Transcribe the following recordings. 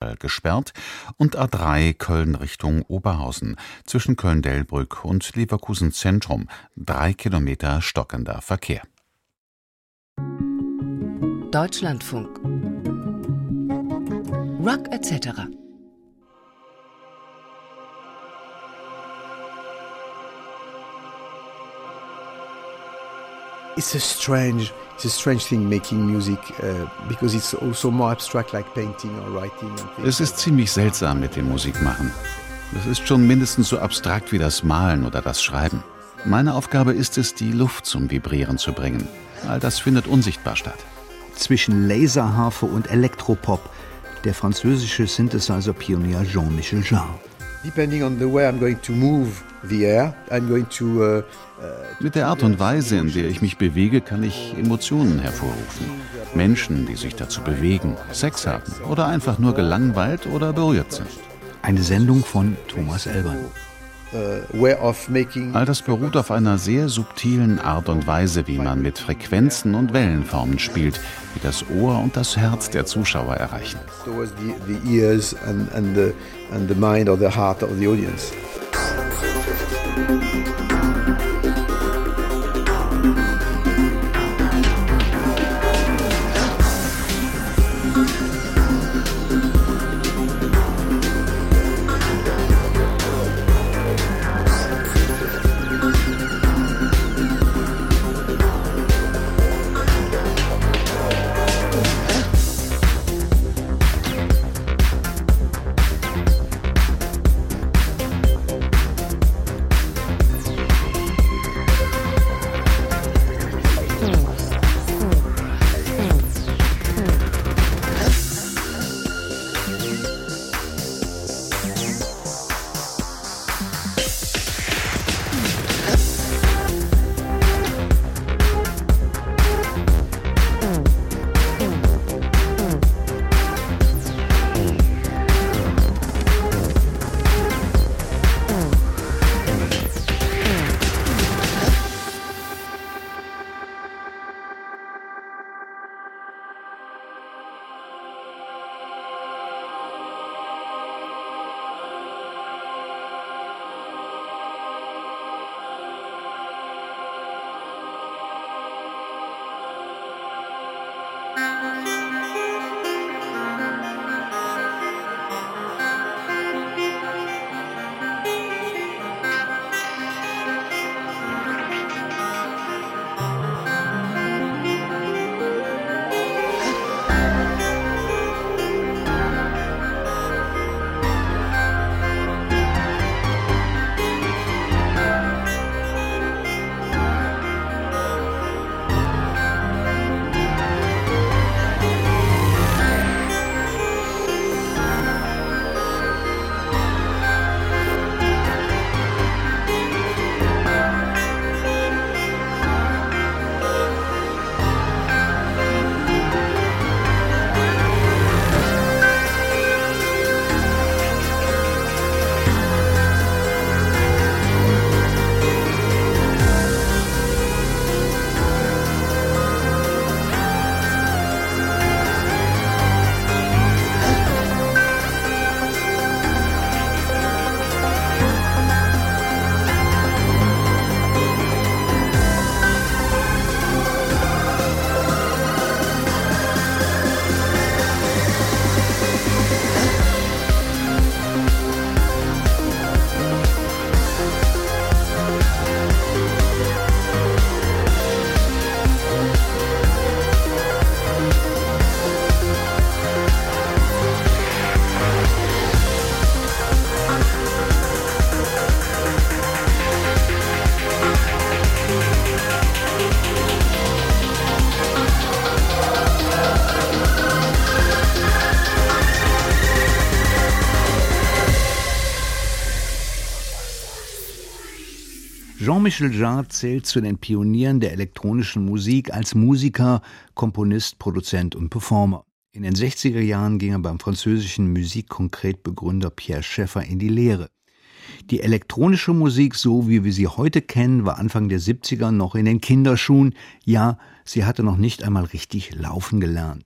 Höllental gesperrt und A3 Köln Richtung Oberhausen zwischen Köln-Delbrück und Leverkusen Zentrum 3 Kilometer stockender Verkehr. Deutschlandfunk. Rock etc. It's a strange thing making music because it's also more abstract like painting or writing. Es ist ziemlich seltsam mit dem Musikmachen. Es ist schon mindestens so abstrakt wie das Malen oder das Schreiben. Meine Aufgabe ist es, die Luft zum Vibrieren zu bringen. All das findet unsichtbar statt. Zwischen Laserharfe und Elektropop, der französische Synthesizer-Pionier Jean-Michel Jarre. Depending on the way I'm going to move the air, I'm going to Mit der Art und Weise, in der ich mich bewege, kann ich Emotionen hervorrufen. Menschen, die sich dazu bewegen, Sex haben oder einfach nur gelangweilt oder berührt sind. Eine Sendung von Thomas Elbern. All das beruht auf einer sehr subtilen Art und Weise, wie man mit Frequenzen und Wellenformen spielt, die das Ohr und das Herz der Zuschauer erreichen. Towards the ears and the mind or the heart of the audience. Jean-Michel Jarre zählt zu den Pionieren der elektronischen Musik als Musiker, Komponist, Produzent und Performer. In den 60er Jahren ging er beim französischen Musique-Concrète-Begründer Pierre Schaeffer in die Lehre. Die elektronische Musik, so wie wir sie heute kennen, war Anfang der 70er noch in den Kinderschuhen. Ja, sie hatte noch nicht einmal richtig laufen gelernt.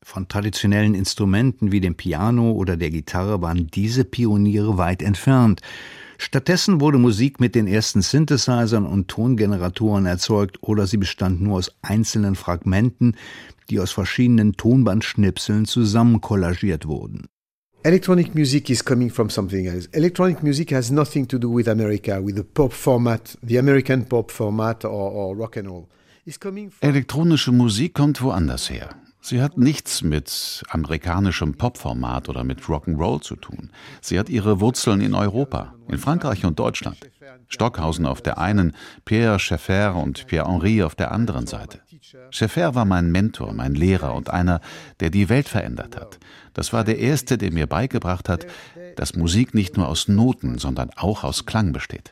Von traditionellen Instrumenten wie dem Piano oder der Gitarre waren diese Pioniere weit entfernt. Stattdessen wurde Musik mit den ersten Synthesizern und Tongeneratoren erzeugt oder sie bestand nur aus einzelnen Fragmenten, die aus verschiedenen Tonbandschnipseln zusammenkollagiert wurden. Electronic music is coming from something else. Electronic music has nothing to do with America, with the pop format, the American pop format or rock and roll. Elektronische Musik kommt woanders her. Sie hat nichts mit amerikanischem Popformat oder mit Rock'n'Roll zu tun. Sie hat ihre Wurzeln in Europa, in Frankreich und Deutschland. Stockhausen auf der einen, Pierre Schaeffer und Pierre Henry auf der anderen Seite. Schaeffer war mein Mentor, mein Lehrer und einer, der die Welt verändert hat. Das war der Erste, der mir beigebracht hat, dass Musik nicht nur aus Noten, sondern auch aus Klang besteht.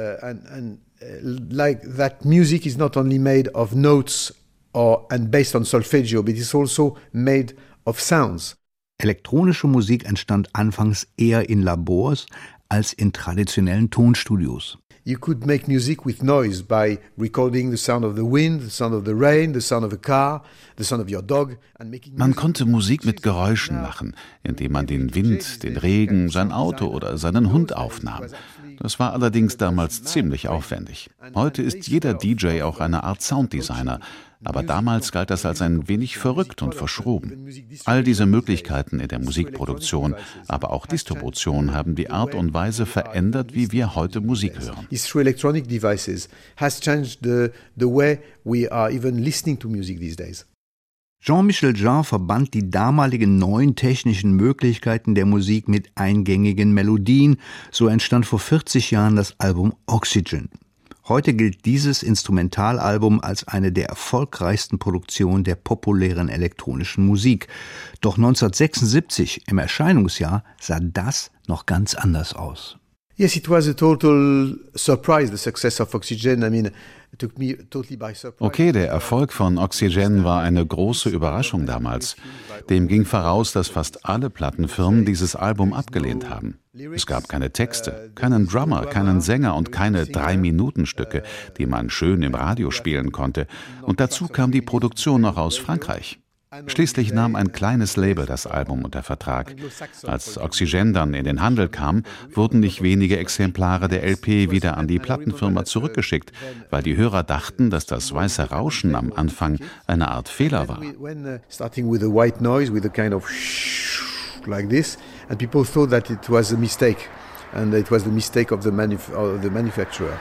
Like that music is not only made of notes and based on solfeggio, but it's also made of sounds. Elektronische Musik entstand anfangs eher in Labors als in traditionellen Tonstudios. You could make music with noise by recording the sound of the wind, the sound of the rain, the sound of a car, the sound of your dog. Man konnte Musik mit Geräuschen machen, indem man den Wind, den Regen, sein Auto oder seinen Hund aufnahm. Das war allerdings damals ziemlich aufwendig. Heute ist jeder DJ auch eine Art Sounddesigner, aber damals galt das als ein wenig verrückt und verschroben. All diese Möglichkeiten in der Musikproduktion, aber auch Distribution haben die Art und Weise verändert, wie wir heute Musik hören. It's through electronic devices has changed the way we are even listening to music these days. Jean-Michel Jarre verband die damaligen neuen technischen Möglichkeiten der Musik mit eingängigen Melodien. So entstand vor 40 Jahren das Album Oxygen. Heute gilt dieses Instrumentalalbum als eine der erfolgreichsten Produktionen der populären elektronischen Musik. Doch 1976, im Erscheinungsjahr, sah das noch ganz anders aus. Yes, it was a total surprise, the success of Oxygen. I mean, it took me totally by surprise. Okay, der Erfolg von Oxygen war eine große Überraschung damals. Dem ging voraus, dass fast alle Plattenfirmen dieses Album abgelehnt haben. Es gab keine Texte, keinen Drummer, keinen Sänger und keine 3-Minuten-Stücke, die man schön im Radio spielen konnte. Und dazu kam die Produktion noch aus Frankreich. Schließlich nahm ein kleines Label das Album unter Vertrag. Als Oxygen dann in den Handel kam, wurden nicht wenige Exemplare der LP wieder an die Plattenfirma zurückgeschickt, weil die Hörer dachten, dass das weiße Rauschen am Anfang eine Art Fehler war. Starting with a white noise, with a kind of like this, and people thought that it was a mistake, and it was the mistake of the manufacturer.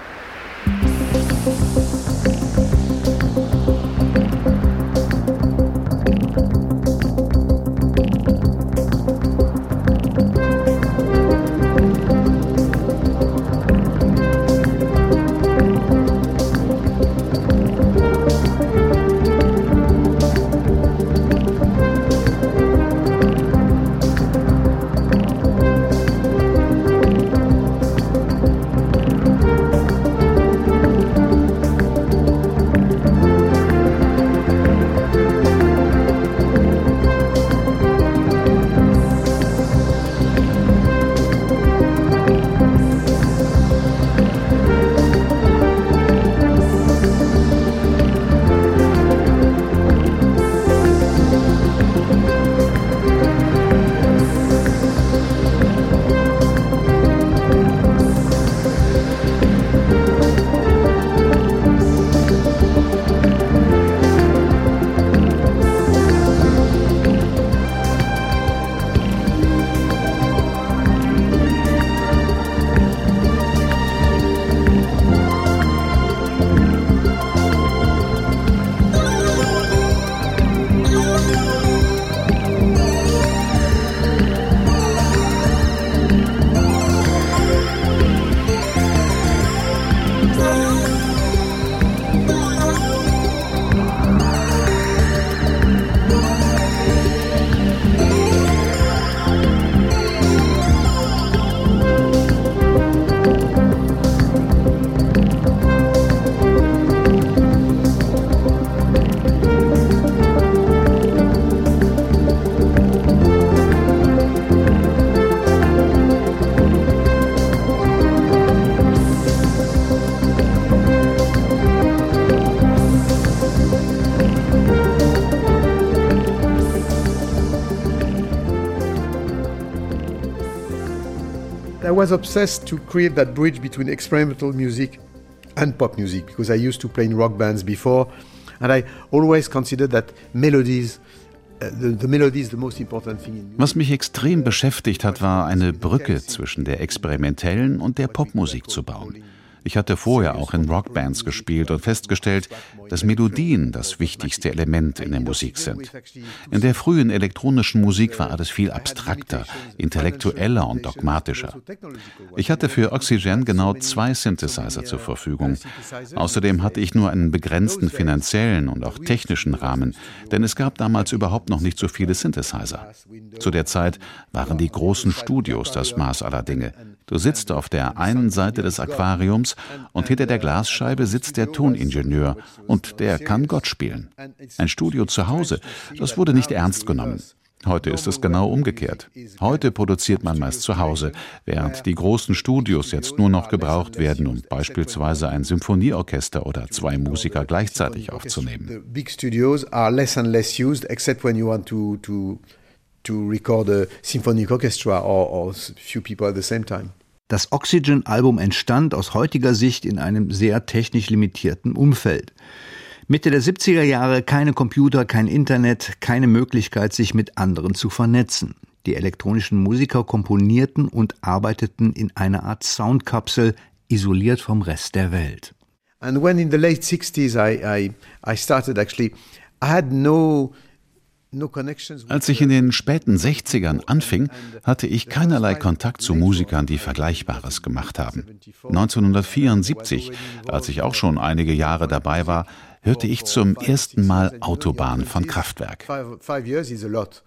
I was obsessed to create that bridge between experimental music and pop music because I used to play in rock bands before, and I always considered that melodies, the melody is the most important thing in music. Was mich extrem beschäftigt hat, war eine Brücke zwischen der experimentellen und der Popmusik zu bauen. Ich hatte vorher auch in Rockbands gespielt und festgestellt, dass Melodien das wichtigste Element in der Musik sind. In der frühen elektronischen Musik war alles viel abstrakter, intellektueller und dogmatischer. Ich hatte für Oxygen genau 2 Synthesizer zur Verfügung. Außerdem hatte ich nur einen begrenzten finanziellen und auch technischen Rahmen, denn es gab damals überhaupt noch nicht so viele Synthesizer. Zu der Zeit waren die großen Studios das Maß aller Dinge. Du sitzt auf der einen Seite des Aquariums und hinter der Glasscheibe sitzt der Toningenieur und der kann Gott spielen. Ein Studio zu Hause, das wurde nicht ernst genommen. Heute ist es genau umgekehrt. Heute produziert man meist zu Hause, während die großen Studios jetzt nur noch gebraucht werden, um beispielsweise ein Symphonieorchester oder 2 Musiker gleichzeitig aufzunehmen. Big studios are less and less used, except when you want to record a symphonic orchestra or few people at the same time. Das Oxygen-Album entstand aus heutiger Sicht in einem sehr technisch limitierten Umfeld. Mitte der 70er Jahre keine Computer, kein Internet, keine Möglichkeit, sich mit anderen zu vernetzen. Die elektronischen Musiker komponierten und arbeiteten in einer Art Soundkapsel, isoliert vom Rest der Welt. And when in the late 60s I started actually, I had no Als ich in den späten 60ern anfing, hatte ich keinerlei Kontakt zu Musikern, die Vergleichbares gemacht haben. 1974, als ich auch schon einige Jahre dabei war, hörte ich zum ersten Mal Autobahn von Kraftwerk. 5 years is a lot.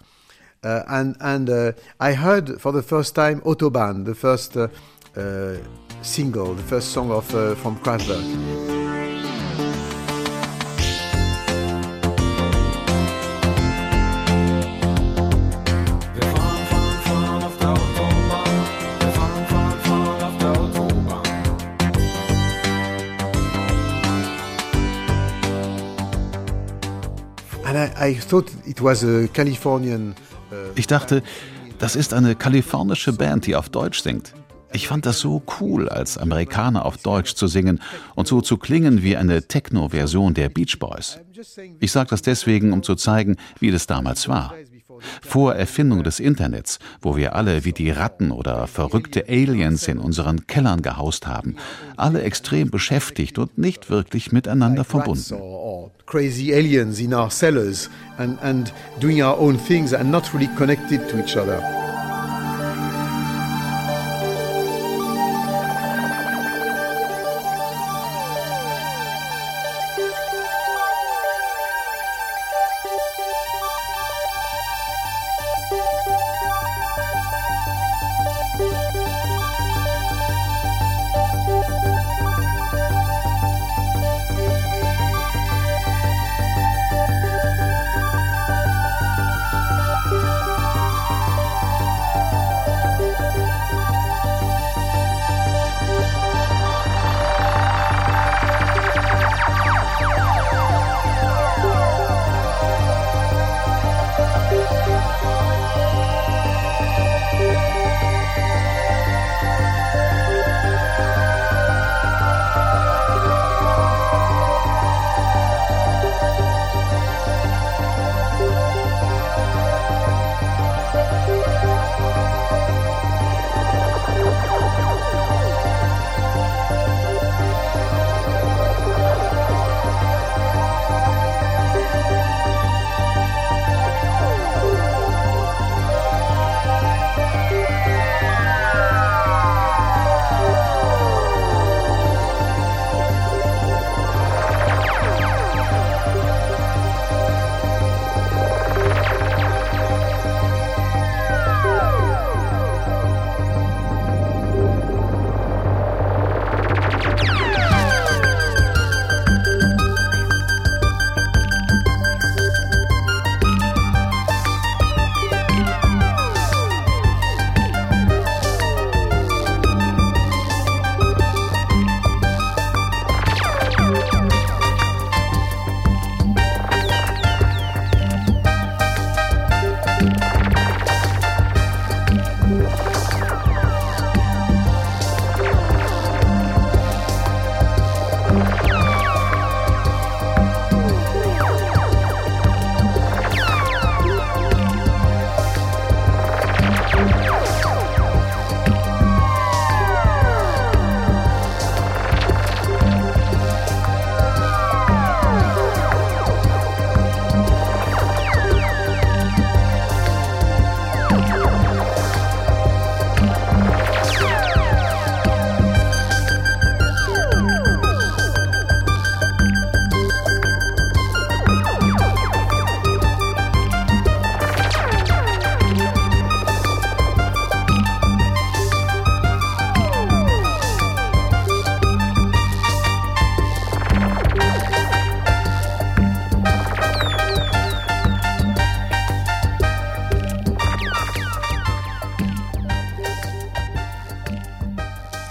I heard for the first time Autobahn, the first single, the first song from Kraftwerk. Ich dachte, das ist eine kalifornische Band, die auf Deutsch singt. Ich fand das so cool, als Amerikaner auf Deutsch zu singen und so zu klingen wie eine Techno-Version der Beach Boys. Ich sage das deswegen, um zu zeigen, wie das damals war. Vor Erfindung des Internets, wo wir alle wie die Ratten oder verrückte Aliens in unseren Kellern gehaust haben, alle extrem beschäftigt und nicht wirklich miteinander verbunden. Crazy aliens in our cellars and doing our own things and not really connected to each other.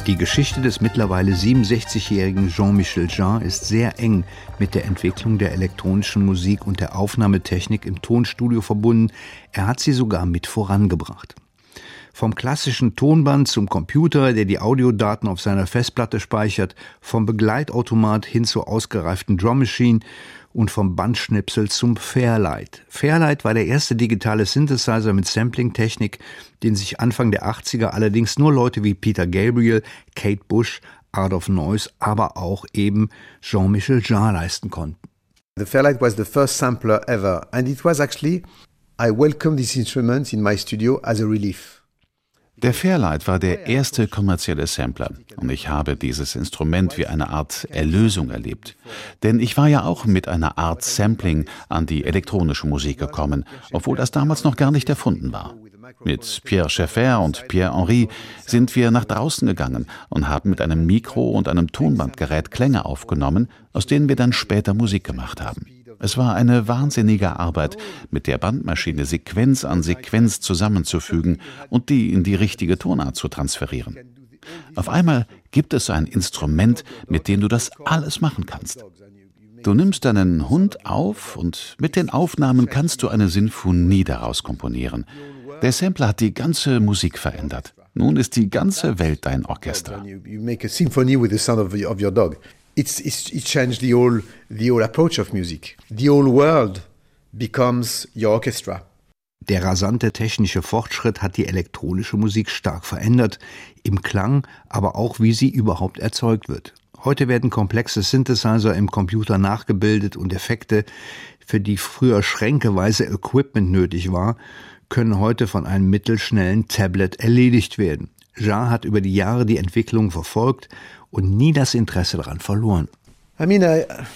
Die Geschichte des mittlerweile 67-jährigen Jean-Michel Jarre ist sehr eng mit der Entwicklung der elektronischen Musik und der Aufnahmetechnik im Tonstudio verbunden. Er hat sie sogar mit vorangebracht. Vom klassischen Tonband zum Computer, der die Audiodaten auf seiner Festplatte speichert, vom Begleitautomat hin zur ausgereiften Drum Machine und vom Bandschnipsel zum Fairlight. Fairlight war der erste digitale Synthesizer mit Sampling-Technik, den sich Anfang der 80er allerdings nur Leute wie Peter Gabriel, Kate Bush, Art of Noise, aber auch eben Jean-Michel Jarre leisten konnten. The Fairlight was the first sampler ever, and it was actually, I welcomed this instrument in my studio as a relief. Der Fairlight war der erste kommerzielle Sampler und ich habe dieses Instrument wie eine Art Erlösung erlebt. Denn ich war ja auch mit einer Art Sampling an die elektronische Musik gekommen, obwohl das damals noch gar nicht erfunden war. Mit Pierre Schaeffer und Pierre Henry sind wir nach draußen gegangen und haben mit einem Mikro und einem Tonbandgerät Klänge aufgenommen, aus denen wir dann später Musik gemacht haben. Es war eine wahnsinnige Arbeit, mit der Bandmaschine Sequenz an Sequenz zusammenzufügen und die in die richtige Tonart zu transferieren. Auf einmal gibt es ein Instrument, mit dem du das alles machen kannst. Du nimmst deinen Hund auf und mit den Aufnahmen kannst du eine Sinfonie daraus komponieren. Der Sampler hat die ganze Musik verändert. Nun ist die ganze Welt dein Orchester. You make a symphony with the sound of your dog. It changed the whole approach of music. The whole world becomes your orchestra. Der rasante technische Fortschritt hat die elektronische Musik stark verändert, im Klang, aber auch wie sie überhaupt erzeugt wird. Heute werden komplexe Synthesizer im Computer nachgebildet und Effekte, für die früher schränkeweise Equipment nötig war, können heute von einem mittelschnellen Tablet erledigt werden. Jarre hat über die Jahre die Entwicklung verfolgt und nie das Interesse daran verloren. I mean,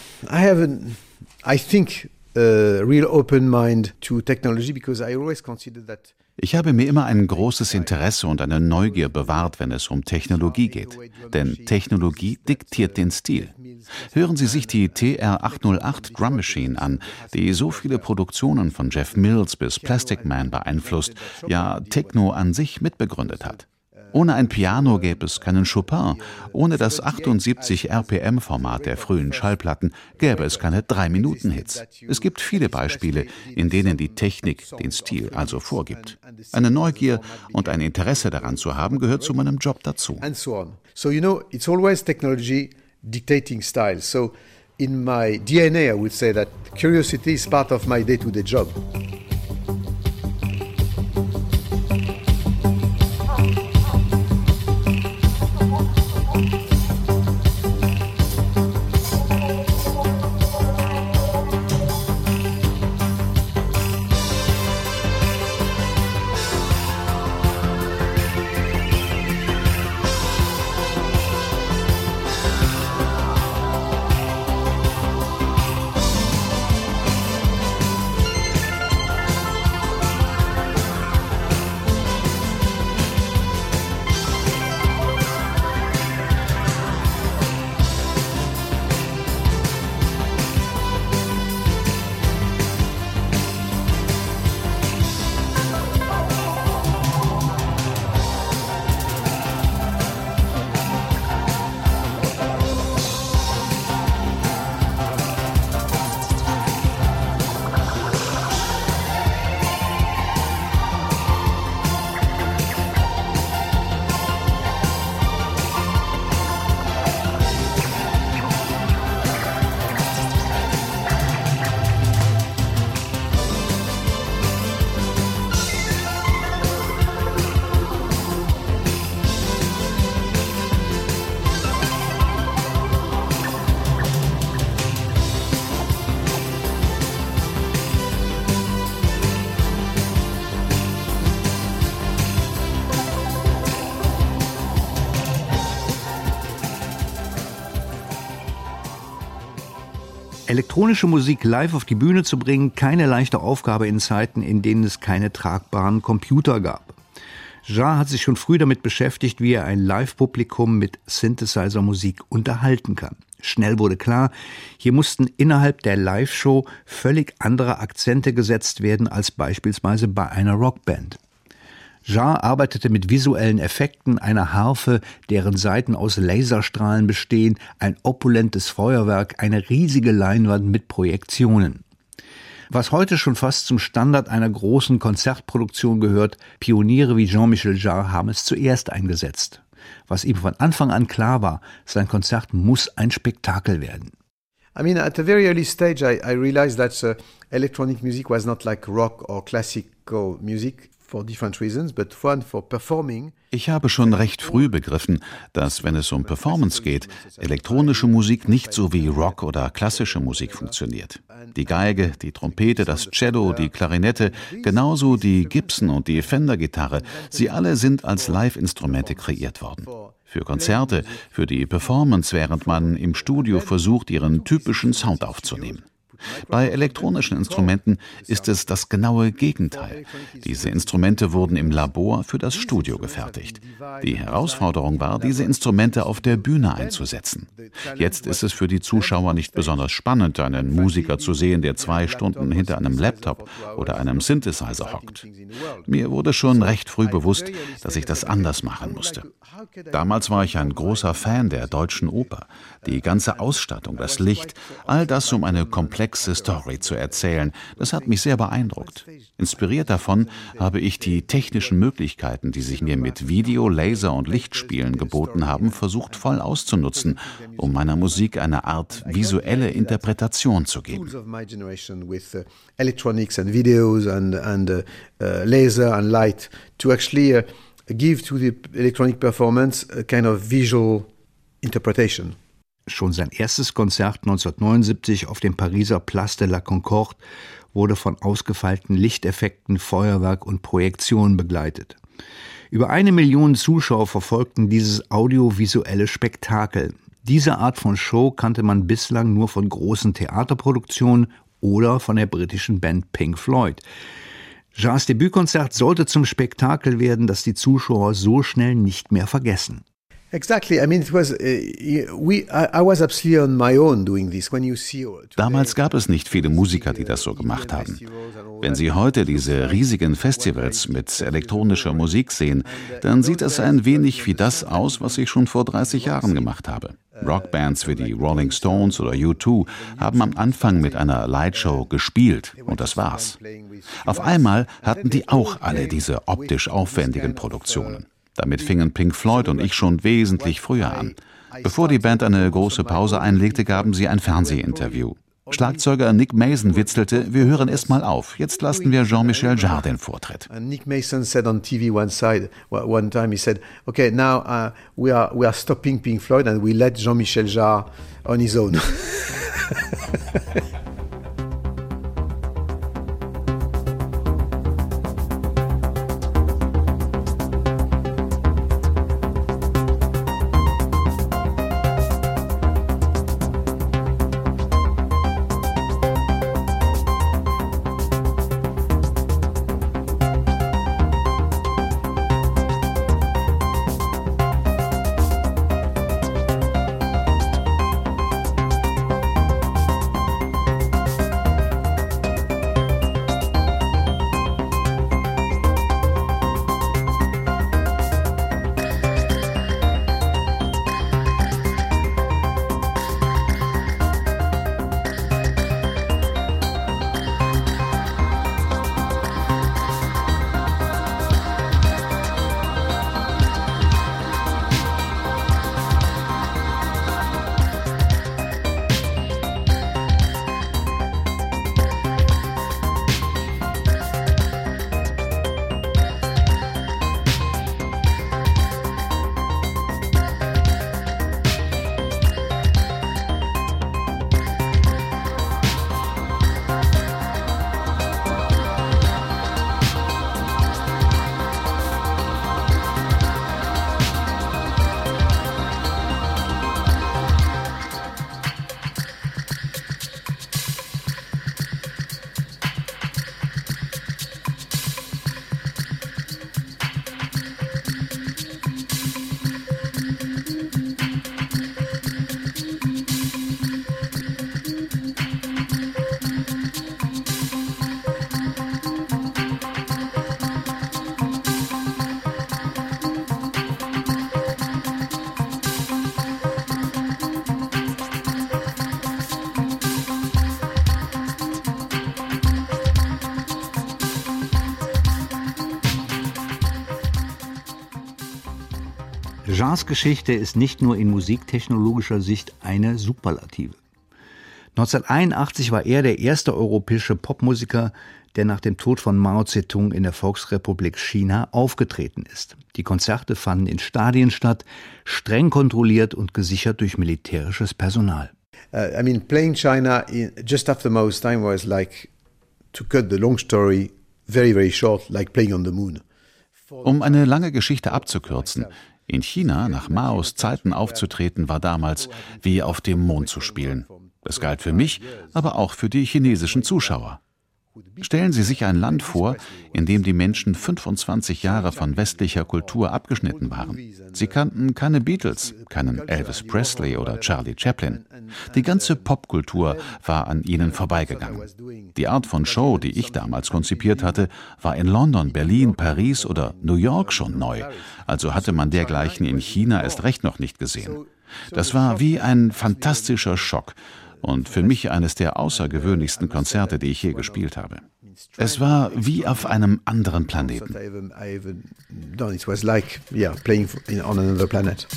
I think a real open mind to technology because I always consider that. Ich habe mir immer ein großes Interesse und eine Neugier bewahrt, wenn es um Technologie geht. Denn Technologie diktiert den Stil. Hören Sie sich die TR-808 Drum Machine an, die so viele Produktionen von Jeff Mills bis Plastic Man beeinflusst, ja Techno an sich mitbegründet hat. Ohne ein Piano gäbe es keinen Chopin. Ohne das 78 RPM-Format der frühen Schallplatten gäbe es keine 3-Minuten-Hits. Es gibt viele Beispiele, in denen die Technik den Stil also vorgibt. Eine Neugier und ein Interesse daran zu haben, gehört zu meinem Job dazu. And so on. So it's always technology dictating style. So in my DNA, I would say that curiosity is part of my day-to-day job. Elektronische Musik live auf die Bühne zu bringen, keine leichte Aufgabe in Zeiten, in denen es keine tragbaren Computer gab. Jarre hat sich schon früh damit beschäftigt, wie er ein Live-Publikum mit Synthesizer-Musik unterhalten kann. Schnell wurde klar, hier mussten innerhalb der Live-Show völlig andere Akzente gesetzt werden als beispielsweise bei einer Rockband. Jarre arbeitete mit visuellen Effekten, einer Harfe, deren Saiten aus Laserstrahlen bestehen, ein opulentes Feuerwerk, eine riesige Leinwand mit Projektionen. Was heute schon fast zum Standard einer großen Konzertproduktion gehört, Pioniere wie Jean-Michel Jarre haben es zuerst eingesetzt. Was ihm von Anfang an klar war, sein Konzert muss ein Spektakel werden. I mean, at a very early stage, I realized that electronic music was not like rock or classical music for different reasons, but one for performing. Ich habe schon recht früh begriffen, dass, wenn es um Performance geht, elektronische Musik nicht so wie Rock oder klassische Musik funktioniert. Die Geige, die Trompete, das Cello, die Klarinette, genauso die Gibson und die Fender-Gitarre, sie alle sind als Live-Instrumente kreiert worden. Für Konzerte, für die Performance, während man im Studio versucht, ihren typischen Sound aufzunehmen. Bei elektronischen Instrumenten ist es das genaue Gegenteil. Diese Instrumente wurden im Labor für das Studio gefertigt. Die Herausforderung war, diese Instrumente auf der Bühne einzusetzen. Jetzt ist es für die Zuschauer nicht besonders spannend, einen Musiker zu sehen, der 2 Stunden hinter einem Laptop oder einem Synthesizer hockt. Mir wurde schon recht früh bewusst, dass ich das anders machen musste. Damals war ich ein großer Fan der Deutschen Oper. Die ganze Ausstattung, das Licht, all das, um eine komplexe Story zu erzählen, das hat mich sehr beeindruckt. Inspiriert davon habe ich die technischen Möglichkeiten, die sich mir mit Video, Laser und Lichtspielen geboten haben, versucht voll auszunutzen, um meiner Musik eine Art visuelle Interpretation zu geben. Electronics and videos and laser and light to actually give to the electronic performance a kind of visual interpretation. Schon sein erstes Konzert 1979 auf dem Pariser Place de la Concorde wurde von ausgefeilten Lichteffekten, Feuerwerk und Projektionen begleitet. Über 1 Million Zuschauer verfolgten dieses audiovisuelle Spektakel. Diese Art von Show kannte man bislang nur von großen Theaterproduktionen oder von der britischen Band Pink Floyd. Jarres Debütkonzert sollte zum Spektakel werden, das die Zuschauer so schnell nicht mehr vergessen. Exactly. I mean, it was I was absolutely on my own doing this. When you see Damals gab es nicht viele Musiker, die das so gemacht haben. Wenn Sie heute diese riesigen Festivals mit elektronischer Musik sehen, dann sieht es ein wenig wie das aus, was ich schon vor 30 Jahren gemacht habe. Rockbands wie die Rolling Stones oder U2 haben am Anfang mit einer Lightshow gespielt und das war's. Auf einmal hatten die auch alle diese optisch aufwendigen Produktionen. Damit fingen Pink Floyd und ich schon wesentlich früher an. Bevor die Band eine große Pause einlegte, gaben sie ein Fernsehinterview. Schlagzeuger Nick Mason witzelte, wir hören erst mal auf, jetzt lassen wir Jean-Michel Jarre den Vortritt. Nick Mason said on TV one time, he said, okay, now we are stopping Pink Floyd and we let Jean-Michel Jarre on his own. Jeans Geschichte ist nicht nur in musiktechnologischer Sicht eine Superlative. 1981 war er der erste europäische Popmusiker, der nach dem Tod von Mao Zedong in der Volksrepublik China aufgetreten ist. Die Konzerte fanden in Stadien statt, streng kontrolliert und gesichert durch militärisches Personal. Playing China just after Mao's time was like, to cut the long story very, very short, like playing on the moon. Um eine lange Geschichte abzukürzen, in China nach Maos Zeiten aufzutreten, war damals wie auf dem Mond zu spielen. Das galt für mich, aber auch für die chinesischen Zuschauer. Stellen Sie sich ein Land vor, in dem die Menschen 25 Jahre von westlicher Kultur abgeschnitten waren. Sie kannten keine Beatles, keinen Elvis Presley oder Charlie Chaplin. Die ganze Popkultur war an ihnen vorbeigegangen. Die Art von Show, die ich damals konzipiert hatte, war in London, Berlin, Paris oder New York schon neu. Also hatte man dergleichen in China erst recht noch nicht gesehen. Das war wie ein fantastischer Schock. Und für mich eines der außergewöhnlichsten Konzerte, die ich je gespielt habe. Es war wie auf einem anderen Planeten. It was like, playing on another planet.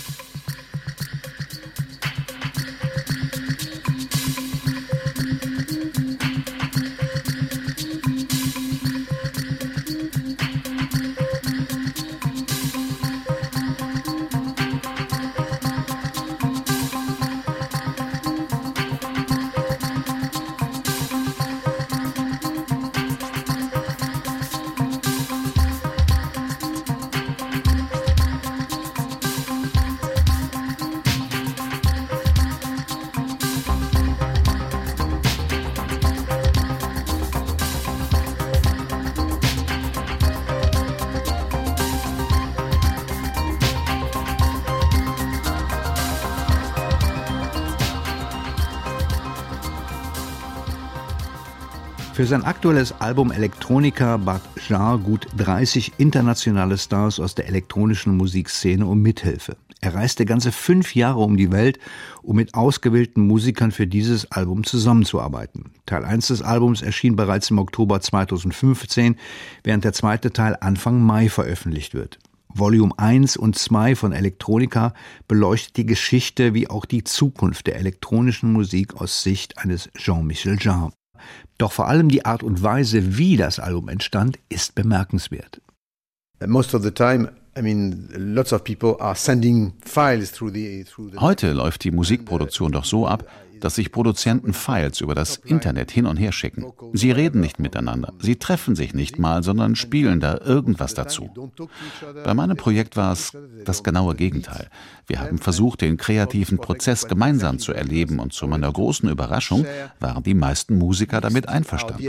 Für sein aktuelles Album Electronica bat Jean gut 30 internationale Stars aus der elektronischen Musikszene um Mithilfe. Er reiste ganze 5 Jahre um die Welt, um mit ausgewählten Musikern für dieses Album zusammenzuarbeiten. Teil 1 des Albums erschien bereits im Oktober 2015, während der zweite Teil Anfang Mai veröffentlicht wird. Volume 1 und 2 von Electronica beleuchtet die Geschichte wie auch die Zukunft der elektronischen Musik aus Sicht eines Jean-Michel Jarre. Doch vor allem die Art und Weise, wie das Album entstand, ist bemerkenswert. Most of the time, lots of people are sending files through the Heute läuft die Musikproduktion doch so ab, dass sich Produzenten Files über das Internet hin und her schicken. Sie reden nicht miteinander, sie treffen sich nicht mal, sondern spielen da irgendwas dazu. Bei meinem Projekt war es das genaue Gegenteil. Wir haben versucht, den kreativen Prozess gemeinsam zu erleben und zu meiner großen Überraschung waren die meisten Musiker damit einverstanden.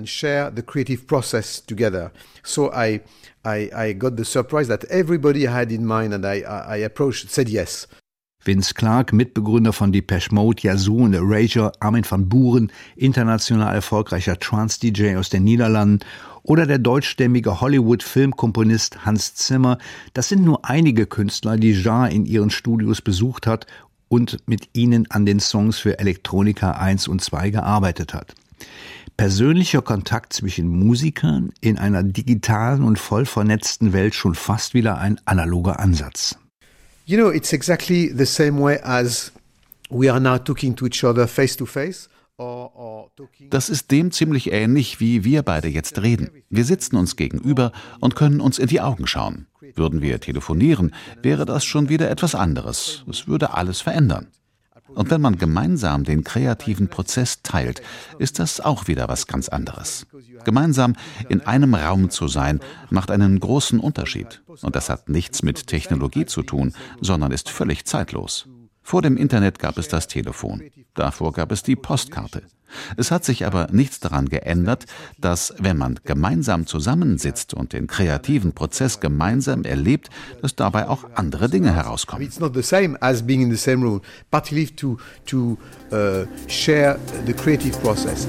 I got the surprise that everybody I had in mind and I approached said yes. Vince Clarke, Mitbegründer von Depeche Mode, Yazoo und Erasure, Armin van Buuren, international erfolgreicher Trance-DJ aus den Niederlanden oder der deutschstämmige Hollywood-Filmkomponist Hans Zimmer, das sind nur einige Künstler, die Jarre in ihren Studios besucht hat und mit ihnen an den Songs für Electronica 1 und 2 gearbeitet hat. Persönlicher Kontakt zwischen Musikern in einer digitalen und voll vernetzten Welt schon fast wieder ein analoger Ansatz. You know, it's exactly the same way as we are now talking to each other face to face. Das ist dem ziemlich ähnlich, wie wir beide jetzt reden. Wir sitzen uns gegenüber und können uns in die Augen schauen. Würden wir telefonieren, wäre das schon wieder etwas anderes. Es würde alles verändern. Und wenn man gemeinsam den kreativen Prozess teilt, ist das auch wieder was ganz anderes. Gemeinsam in einem Raum zu sein, macht einen großen Unterschied. Und das hat nichts mit Technologie zu tun, sondern ist völlig zeitlos. Vor dem Internet gab es das Telefon. Davor gab es die Postkarte. Es hat sich aber nichts daran geändert, dass, wenn man gemeinsam zusammensitzt und den kreativen Prozess gemeinsam erlebt, dass dabei auch andere Dinge herauskommen. It's not the same as being in the same room, partly to share the creative process.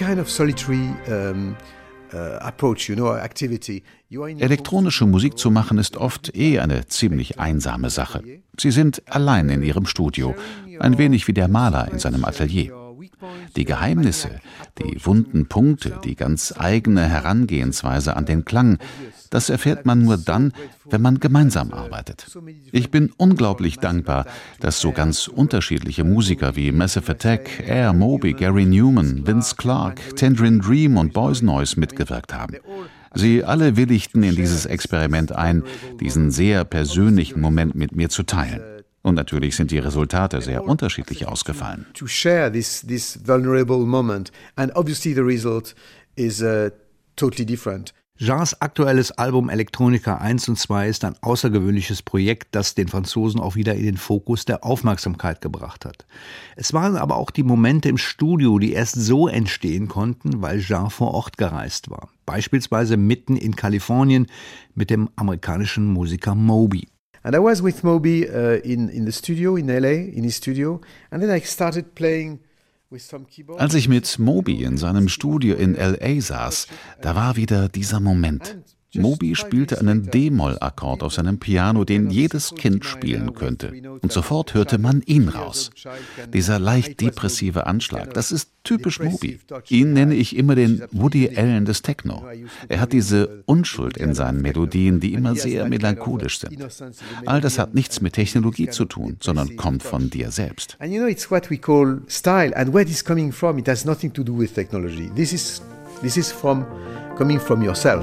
kind of solitary approach, activity. Elektronische Musik zu machen ist oft eine ziemlich einsame Sache. Sie sind allein in ihrem Studio, ein wenig wie der Maler in seinem Atelier. Die Geheimnisse, die wunden Punkte, die ganz eigene Herangehensweise an den Klang, das erfährt man nur dann, wenn man gemeinsam arbeitet. Ich bin unglaublich dankbar, dass so ganz unterschiedliche Musiker wie Massive Attack, Air, Moby, Gary Newman, Vince Clarke, Tangerine Dream und Boys Noize mitgewirkt haben. Sie alle willigten in dieses Experiment ein, diesen sehr persönlichen Moment mit mir zu teilen. Und natürlich sind die Resultate sehr unterschiedlich ausgefallen. To share this vulnerable moment, and obviously the result is totally different. Jarres aktuelles Album Electronica 1 und 2 ist ein außergewöhnliches Projekt, das den Franzosen auch wieder in den Fokus der Aufmerksamkeit gebracht hat. Es waren aber auch die Momente im Studio, die erst so entstehen konnten, weil Jarre vor Ort gereist war. Beispielsweise mitten in Kalifornien mit dem amerikanischen Musiker Moby. And I was with Moby in the studio in LA, in his studio, and then I started playing. Als ich mit Moby in seinem Studio in L.A. saß, da war wieder dieser Moment. Moby spielte einen D-Moll-Akkord auf seinem Piano, den jedes Kind spielen könnte. Und sofort hörte man ihn raus. Dieser leicht depressive Anschlag, das ist typisch Moby. Ihn nenne ich immer den Woody Allen des Techno. Er hat diese Unschuld in seinen Melodien, die immer sehr melancholisch sind. All das hat nichts mit Technologie zu tun, sondern kommt von dir selbst. And it's what we call style, and where it is coming from, it has nothing to do with technology. This is coming from yourself.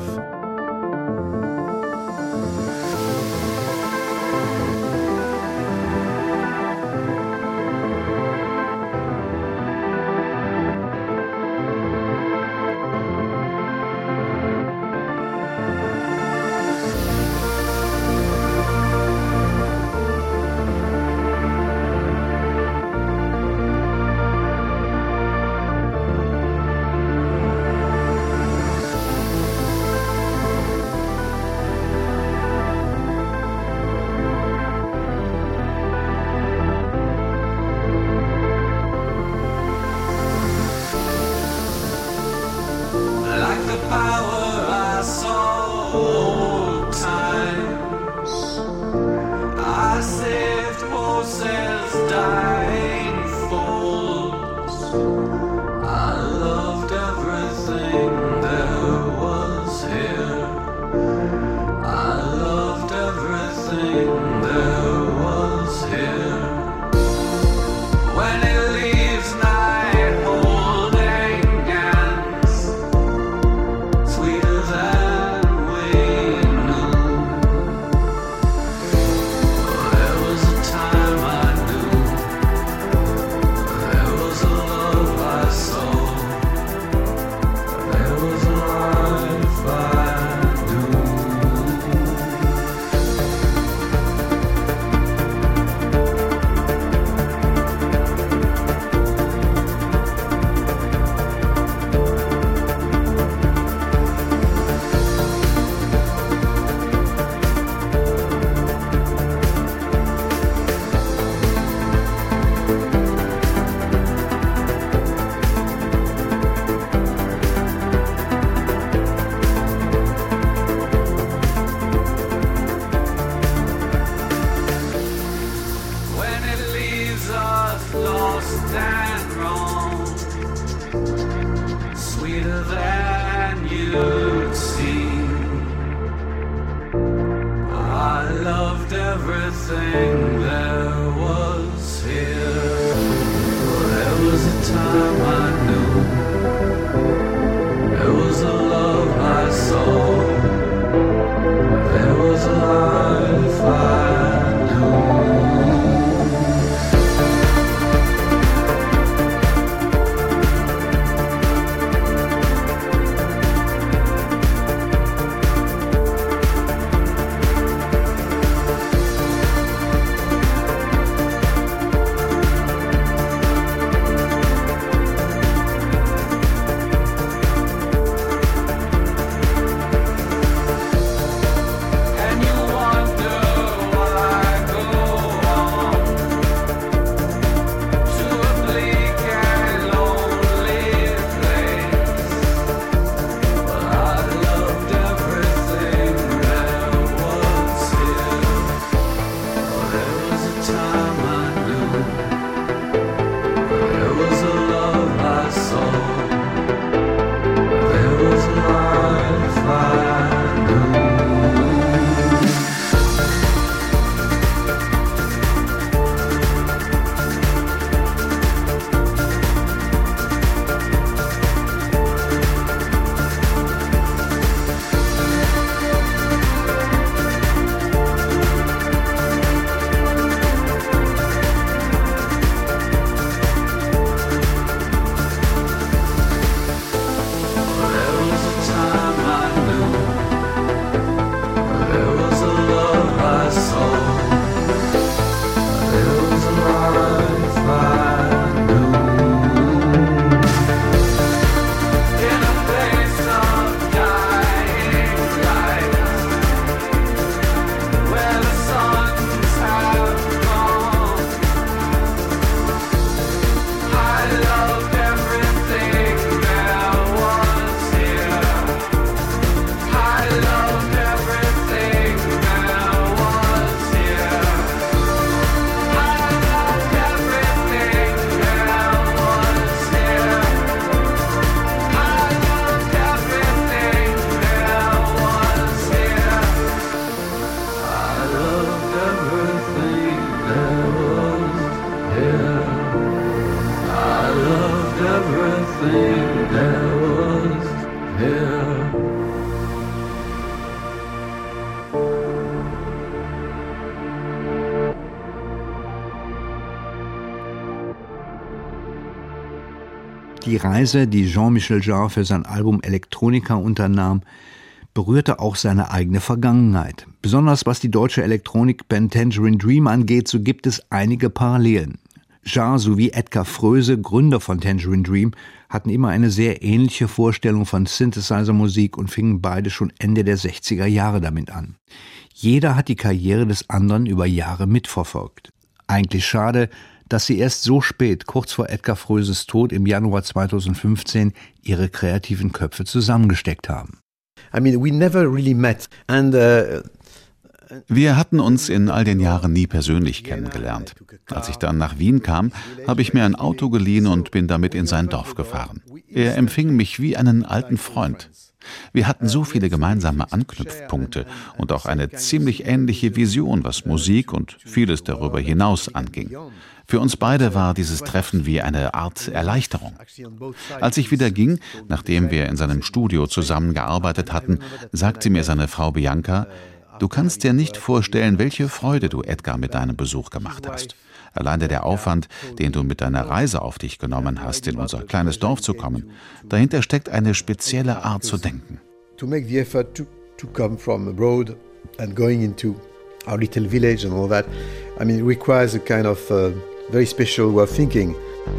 Die Reise, die Jean-Michel Jarre für sein Album Electronica unternahm, berührte auch seine eigene Vergangenheit. Besonders was die deutsche Elektronikband Tangerine Dream angeht, so gibt es einige Parallelen. Jarre sowie Edgar Froese, Gründer von Tangerine Dream, hatten immer eine sehr ähnliche Vorstellung von Synthesizer-Musik und fingen beide schon Ende der 60er Jahre damit an. Jeder hat die Karriere des anderen über Jahre mitverfolgt. Eigentlich schade, dass sie erst so spät, kurz vor Edgar Froeses Tod im Januar 2015, ihre kreativen Köpfe zusammengesteckt haben. I mean, we never really met. Wir hatten uns in all den Jahren nie persönlich kennengelernt. Als ich dann nach Wien kam, habe ich mir ein Auto geliehen und bin damit in sein Dorf gefahren. Er empfing mich wie einen alten Freund. Wir hatten so viele gemeinsame Anknüpfpunkte und auch eine ziemlich ähnliche Vision, was Musik und vieles darüber hinaus anging. Für uns beide war dieses Treffen wie eine Art Erleichterung. Als ich wieder ging, nachdem wir in seinem Studio zusammengearbeitet hatten, sagte mir seine Frau Bianca: Du kannst dir nicht vorstellen, welche Freude du Edgar mit deinem Besuch gemacht hast. Alleine der Aufwand, den du mit deiner Reise auf dich genommen hast, in unser kleines Dorf zu kommen, dahinter steckt eine spezielle Art zu denken. To make the effort to come from abroad and going into our little village and all that, I mean, it requires a kind of very special way of thinking.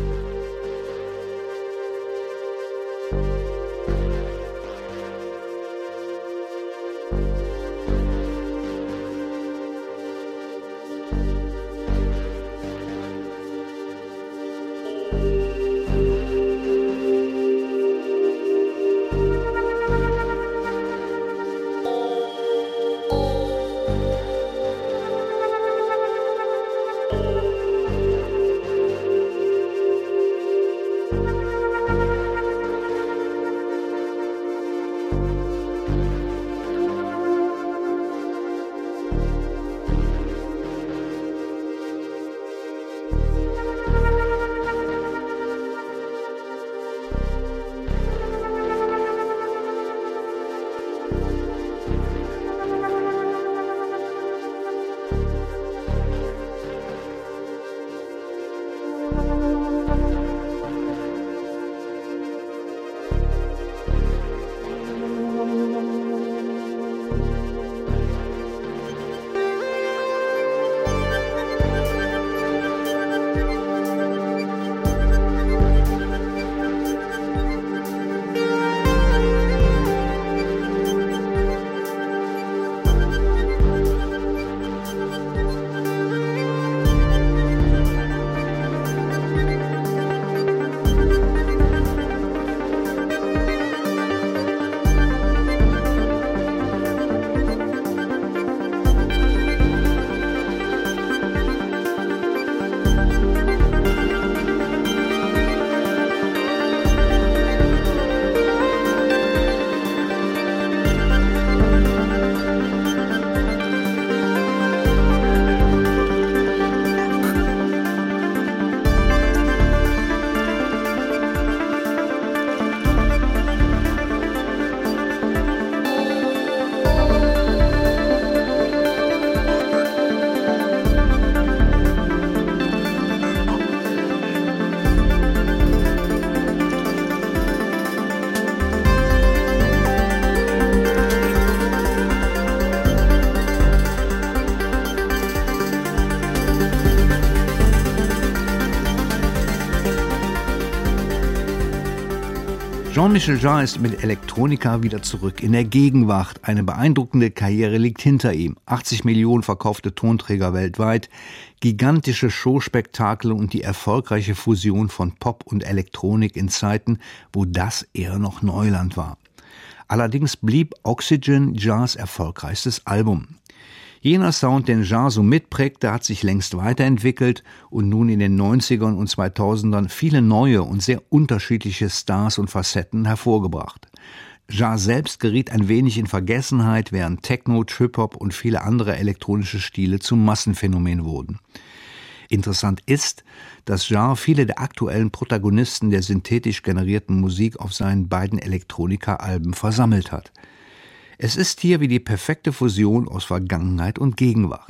Jean-Michel Jarre ist mit Electronica wieder zurück in der Gegenwart. Eine beeindruckende Karriere liegt hinter ihm. 80 Millionen verkaufte Tonträger weltweit, gigantische Showspektakel und die erfolgreiche Fusion von Pop und Elektronik in Zeiten, wo das eher noch Neuland war. Allerdings blieb Oxygen Jarres erfolgreichstes Album. Jener Sound, den Jarre so mitprägte, hat sich längst weiterentwickelt und nun in den 90ern und 2000ern viele neue und sehr unterschiedliche Stars und Facetten hervorgebracht. Jarre selbst geriet ein wenig in Vergessenheit, während Techno, Trip-Hop und viele andere elektronische Stile zum Massenphänomen wurden. Interessant ist, dass Jarre viele der aktuellen Protagonisten der synthetisch generierten Musik auf seinen beiden Electronica-Alben versammelt hat. Es ist hier wie die perfekte Fusion aus Vergangenheit und Gegenwart.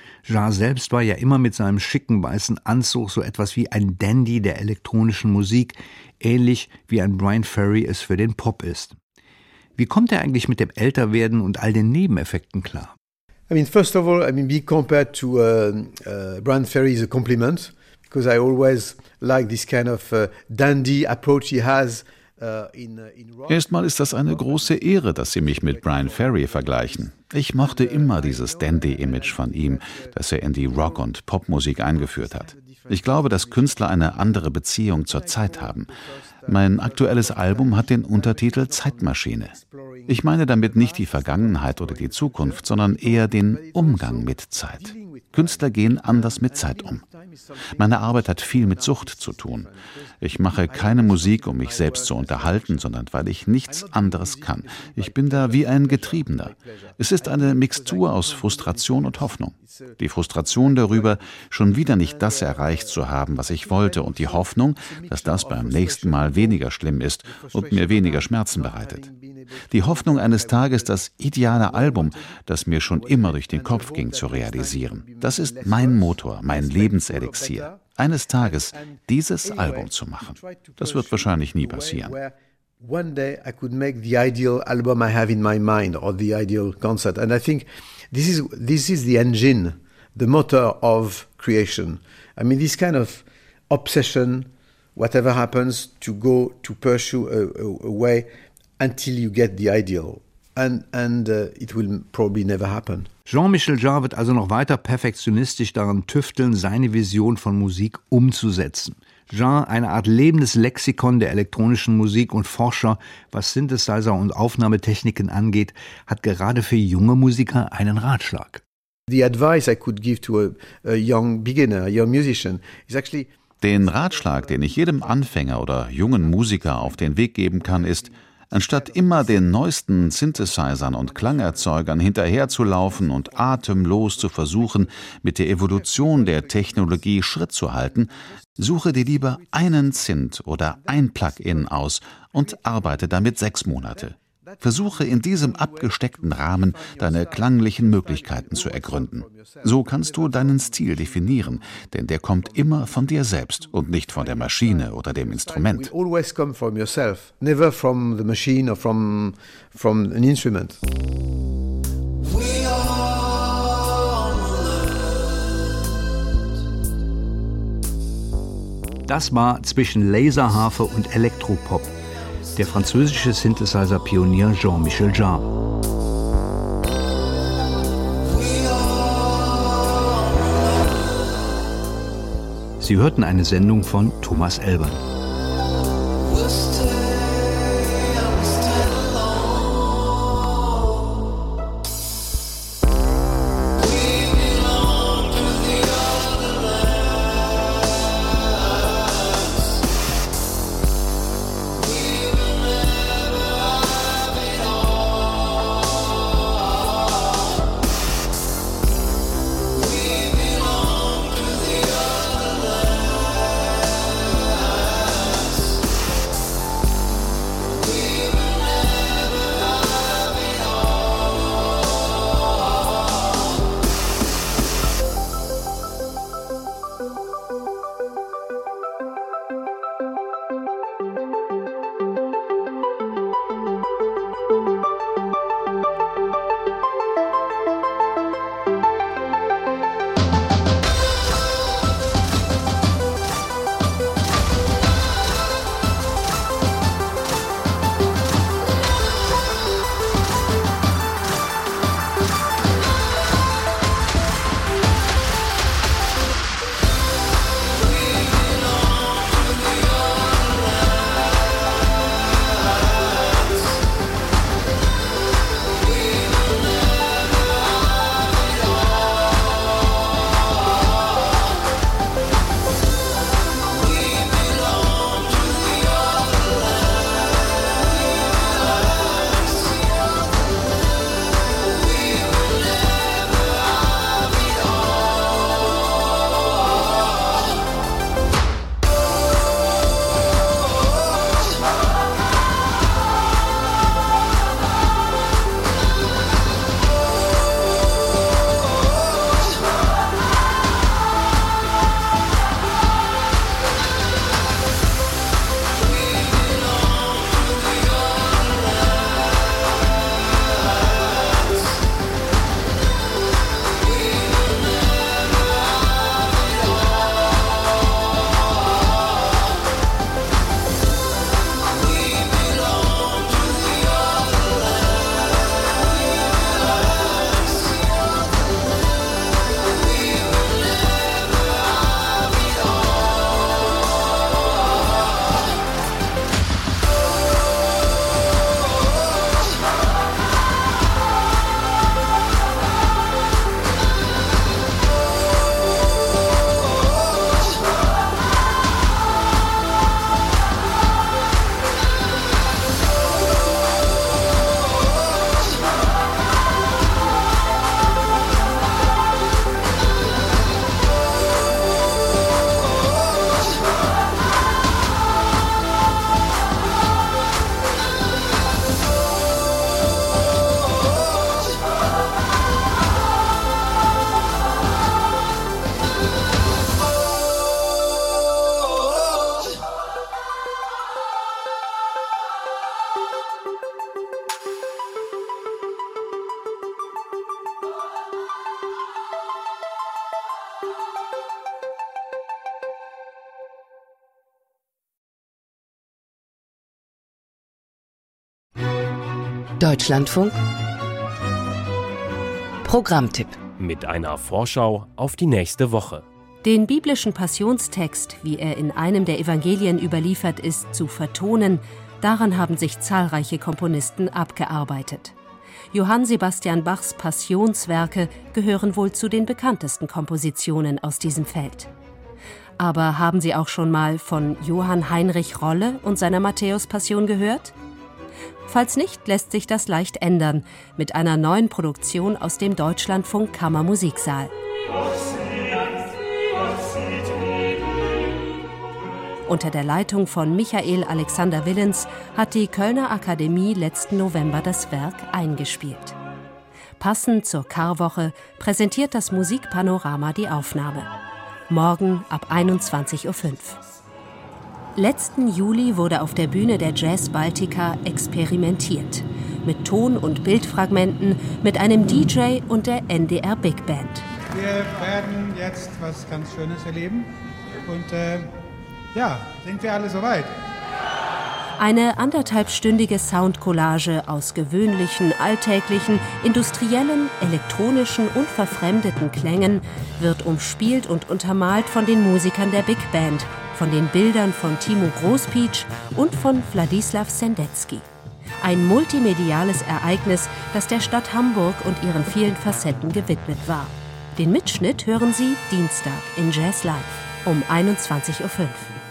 Jarre selbst war ja immer mit seinem schicken weißen Anzug so etwas wie ein Dandy der elektronischen Musik, ähnlich wie ein Bryan Ferry es für den Pop ist. Wie kommt er eigentlich mit dem Älterwerden und all den Nebeneffekten klar? I mean, first of all, being compared to Bryan Ferry is a compliment, because I always like this kind of dandy approach he has. Erstmal ist das eine große Ehre, dass Sie mich mit Bryan Ferry vergleichen. Ich mochte immer dieses Dandy-Image von ihm, das er in die Rock- und Popmusik eingeführt hat. Ich glaube, dass Künstler eine andere Beziehung zur Zeit haben. Mein aktuelles Album hat den Untertitel Zeitmaschine. Ich meine damit nicht die Vergangenheit oder die Zukunft, sondern eher den Umgang mit Zeit. Künstler gehen anders mit Zeit um. Meine Arbeit hat viel mit Sucht zu tun. Ich mache keine Musik, um mich selbst zu unterhalten, sondern weil ich nichts anderes kann. Ich bin da wie ein Getriebener. Es ist eine Mixtur aus Frustration und Hoffnung. Die Frustration darüber, schon wieder nicht das erreicht zu haben, was ich wollte, und die Hoffnung, dass das beim nächsten Mal weniger schlimm ist und mir weniger Schmerzen bereitet. Die Hoffnung, eines Tages das ideale Album, das mir schon immer durch den Kopf ging, zu realisieren. Das ist mein Motor, mein Lebenselixier. Eines Tages dieses Album zu machen. Das wird wahrscheinlich nie passieren. One day I could make the ideal album I have in my mind, or the ideal concert. And I think this is the engine, the motor of creation. I mean, this kind of obsession, whatever happens, to go to pursue a way until you get the ideal. And it will probably never happen. Jean-Michel Jarre wird also noch weiter perfektionistisch daran tüfteln, seine Vision von Musik umzusetzen. Jarre, eine Art lebendes Lexikon der elektronischen Musik und Forscher, was Synthesizer und Aufnahmetechniken angeht, hat gerade für junge Musiker einen Ratschlag. The advice I could give to a young beginner, a young musician, is actually... Den Ratschlag, den ich jedem Anfänger oder jungen Musiker auf den Weg geben kann, ist: Anstatt immer den neuesten Synthesizern und Klangerzeugern hinterherzulaufen und atemlos zu versuchen, mit der Evolution der Technologie Schritt zu halten, suche dir lieber einen Synth oder ein Plugin aus und arbeite damit 6 Monate. Versuche in diesem abgesteckten Rahmen deine klanglichen Möglichkeiten zu ergründen. So kannst du deinen Stil definieren, denn der kommt immer von dir selbst und nicht von der Maschine oder dem Instrument. Always come from yourself, never from the machine or from an instrument. Das war zwischen Laserharfe und Elektropop. Der französische Synthesizer-Pionier Jean-Michel Jarre. Sie hörten eine Sendung von Thomas Elbern. Deutschlandfunk Programmtipp mit einer Vorschau auf die nächste Woche. Den biblischen Passionstext, wie er in einem der Evangelien überliefert ist, zu vertonen, daran haben sich zahlreiche Komponisten abgearbeitet. Johann Sebastian Bachs Passionswerke gehören wohl zu den bekanntesten Kompositionen aus diesem Feld. Aber haben Sie auch schon mal von Johann Heinrich Rolle und seiner Matthäus-Passion gehört? Falls nicht, lässt sich das leicht ändern mit einer neuen Produktion aus dem Deutschlandfunk Kammermusiksaal. Unter der Leitung von Michael Alexander Willens hat die Kölner Akademie letzten November das Werk eingespielt. Passend zur Karwoche präsentiert das Musikpanorama die Aufnahme. Morgen ab 21:05 Uhr. Letzten Juli wurde auf der Bühne der Jazz Baltica experimentiert. Mit Ton- und Bildfragmenten, mit einem DJ und der NDR Big Band. Wir werden jetzt was ganz Schönes erleben und sind wir alle soweit? Eine 1,5-stündige Soundcollage aus gewöhnlichen, alltäglichen, industriellen, elektronischen und verfremdeten Klängen wird umspielt und untermalt von den Musikern der Big Band, von den Bildern von Timo Großpietsch und von Wladislaw Sendecki. Ein multimediales Ereignis, das der Stadt Hamburg und ihren vielen Facetten gewidmet war. Den Mitschnitt hören Sie Dienstag in Jazz Live um 21:05 Uhr.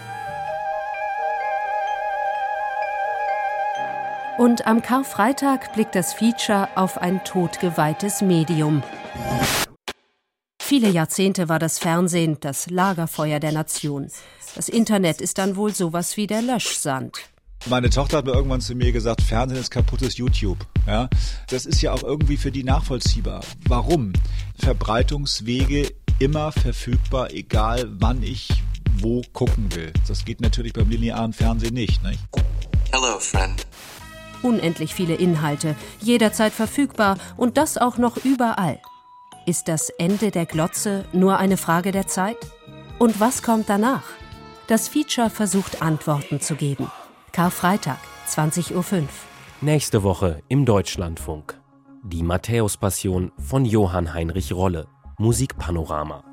Und am Karfreitag blickt das Feature auf ein totgeweihtes Medium. Viele Jahrzehnte war das Fernsehen das Lagerfeuer der Nation. Das Internet ist dann wohl sowas wie der Löschsand. Meine Tochter hat mir irgendwann zu mir gesagt, Fernsehen ist kaputtes YouTube. Ja, das ist ja auch irgendwie für die nachvollziehbar. Warum? Verbreitungswege immer verfügbar, egal wann ich wo gucken will. Das geht natürlich beim linearen Fernsehen nicht. Hello, friend. Unendlich viele Inhalte, jederzeit verfügbar und das auch noch überall. Ist das Ende der Glotze nur eine Frage der Zeit? Und was kommt danach? Das Feature versucht Antworten zu geben. Karfreitag, 20:05 Uhr. Nächste Woche im Deutschlandfunk. Die Matthäus-Passion von Johann Heinrich Rolle. Musikpanorama.